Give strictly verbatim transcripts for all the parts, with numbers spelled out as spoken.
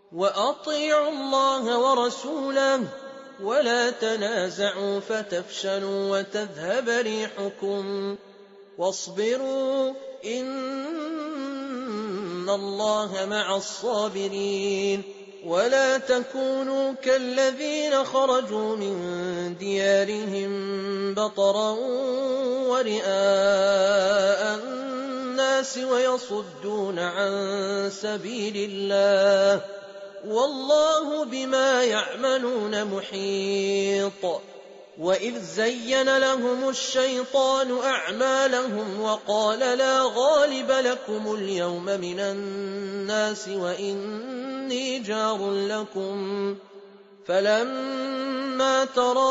وأطيعوا الله ورسوله ولا تنازعوا فتفشلوا وتذهب ريحكم واصبروا إن الله مع الصابرين. ولا تكونوا كالذين خرجوا من ديارهم بطرا ورئاء الناس ويصدون عن سبيل الله والله بما يعملون محيط. وإذ زين لهم الشيطان أعمالهم وقال لا غالب لكم اليوم من الناس وإني جار لكم فلما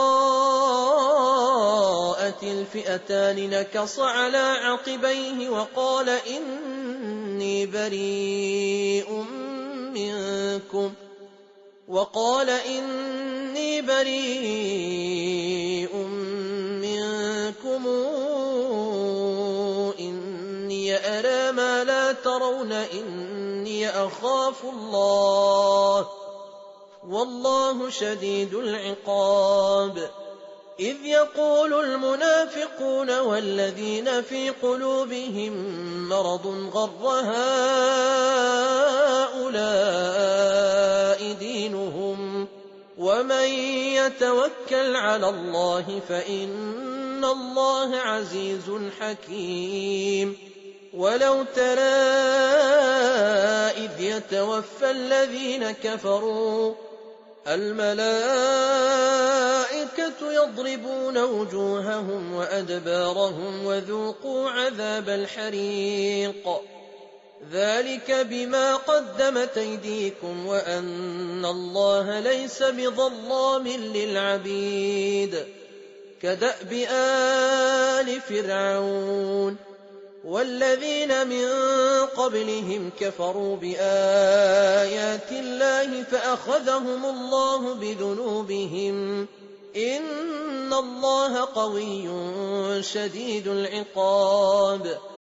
تراءت الفئتان نكص على عقبيه وقال إني بريء منكم وقال إني بريء منكم إني أرى ما لا ترون إني أخاف الله والله شديد العقاب. إذ يقول المنافقون والذين في قلوبهم مرض غر هؤلاء دينهم ومن يتوكل على الله فإن الله عزيز حكيم. ولو ترى إذ يتوفى الذين كفروا الملائكة يضربون وجوههم وأدبارهم وذوقوا عذاب الحريق ذلك بما قدمت أيديكم وأن الله ليس بظلام للعبيد. كدأب آل فرعون والذين من قبلهم كفروا بآيات الله فأخذهم الله بذنوبهم إن الله قوي شديد العقاب.